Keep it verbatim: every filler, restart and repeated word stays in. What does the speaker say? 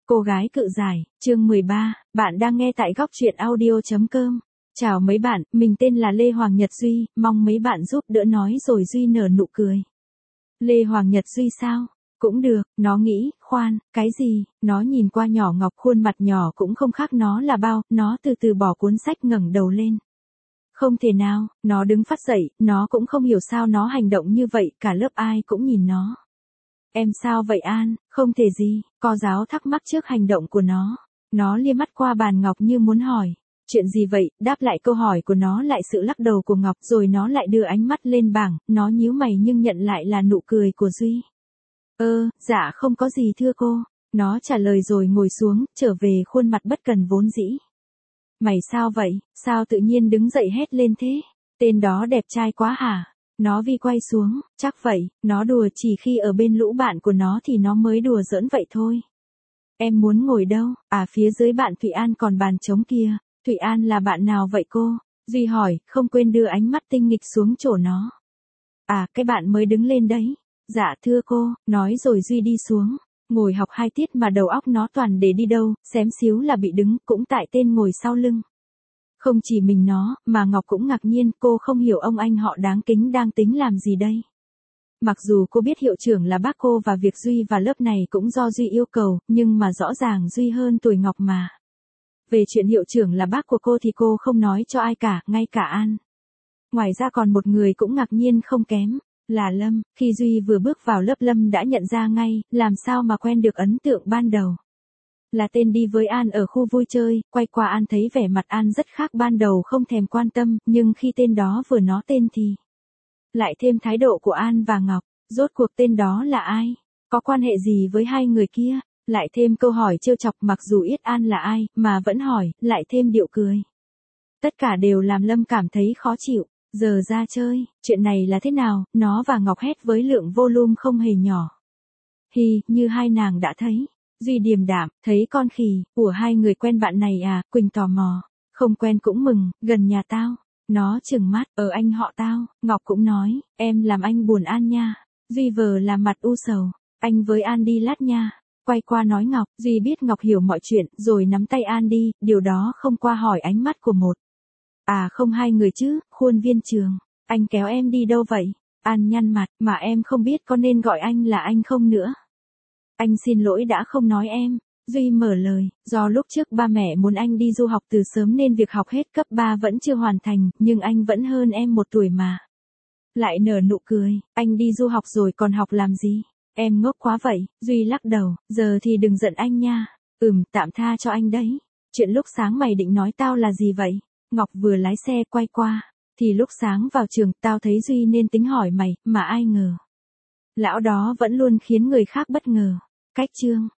Cô gái cự giải, chương mười ba, bạn đang nghe tại góc truyện audio.com. Chào mấy bạn, mình tên là Lê Hoàng Nhật Duy, mong mấy bạn giúp đỡ nói rồi Duy nở nụ cười. Lê Hoàng Nhật Duy sao? Cũng được, nó nghĩ, khoan, cái gì, nó nhìn qua nhỏ Ngọc khuôn mặt nhỏ cũng không khác nó là bao, nó từ từ bỏ cuốn sách ngẩng đầu lên. Không thể nào, nó đứng phát dậy, nó cũng không hiểu sao nó hành động như vậy, cả lớp ai cũng nhìn nó. Em sao vậy An, không thể gì, cô giáo thắc mắc trước hành động của nó. Nó lia mắt qua bàn Ngọc như muốn hỏi. Chuyện gì vậy, đáp lại câu hỏi của nó lại sự lắc đầu của Ngọc rồi nó lại đưa ánh mắt lên bảng, nó nhíu mày nhưng nhận lại là nụ cười của Duy. Ơ, dạ không có gì thưa cô. Nó trả lời rồi ngồi xuống, trở về khuôn mặt bất cần vốn dĩ. Mày sao vậy, sao tự nhiên đứng dậy hét lên thế? Tên đó đẹp trai quá hả? Nó vi quay xuống, chắc vậy, nó đùa chỉ khi ở bên lũ bạn của nó thì nó mới đùa giỡn vậy thôi. Em muốn ngồi đâu? À phía dưới bạn Thụy An còn bàn trống kia. Thụy An là bạn nào vậy cô? Duy hỏi, không quên đưa ánh mắt tinh nghịch xuống chỗ nó. À, cái bạn mới đứng lên đấy. Dạ thưa cô, nói rồi Duy đi xuống. Ngồi học hai tiết mà đầu óc nó toàn để đi đâu, xém xíu là bị đứng, cũng tại tên ngồi sau lưng. Không chỉ mình nó, mà Ngọc cũng ngạc nhiên, cô không hiểu ông anh họ đáng kính đang tính làm gì đây. Mặc dù cô biết hiệu trưởng là bác cô và việc Duy vào lớp này cũng do Duy yêu cầu, nhưng mà rõ ràng Duy hơn tuổi Ngọc mà. Về chuyện hiệu trưởng là bác của cô thì cô không nói cho ai cả, ngay cả An. Ngoài ra còn một người cũng ngạc nhiên không kém, là Lâm. Khi Duy vừa bước vào lớp Lâm đã nhận ra ngay, làm sao mà quen được ấn tượng ban đầu. Là tên đi với An ở khu vui chơi, quay qua An thấy vẻ mặt An rất khác ban đầu không thèm quan tâm, nhưng khi tên đó vừa nói tên thì lại thêm thái độ của An và Ngọc, rốt cuộc tên đó là ai? Có quan hệ gì với hai người kia? Lại thêm câu hỏi trêu chọc mặc dù biết An là ai, mà vẫn hỏi, lại thêm điệu cười. Tất cả đều làm Lâm cảm thấy khó chịu, giờ ra chơi, chuyện này là thế nào, nó và Ngọc hét với lượng volume không hề nhỏ. Hi, như hai nàng đã thấy. Duy điềm đạm, thấy con khỉ, của hai người quen bạn này à, Quỳnh tò mò. Không quen cũng mừng, gần nhà tao. Nó trừng mắt, ở anh họ tao, Ngọc cũng nói, em làm anh buồn An nha. Duy vờ làm mặt u sầu, anh với An đi lát nha. Quay qua nói Ngọc, Duy biết Ngọc hiểu mọi chuyện, rồi nắm tay An đi, điều đó không qua hỏi ánh mắt của một. À không hai người chứ, khuôn viên trường, anh kéo em đi đâu vậy? An nhăn mặt, mà em không biết có nên gọi anh là anh không nữa. Anh xin lỗi đã không nói em. Duy mở lời, do lúc trước ba mẹ muốn anh đi du học từ sớm nên việc học hết cấp ba vẫn chưa hoàn thành, nhưng anh vẫn hơn em một tuổi mà. Lại nở nụ cười, anh đi du học rồi còn học làm gì? Em ngốc quá vậy, Duy lắc đầu, giờ thì đừng giận anh nha. Ừm, tạm tha cho anh đấy. Chuyện lúc sáng mày định nói tao là gì vậy? Ngọc vừa lái xe quay qua, thì lúc sáng vào trường tao thấy Duy nên tính hỏi mày, mà ai ngờ. Lão đó vẫn luôn khiến người khác bất ngờ. Cách chương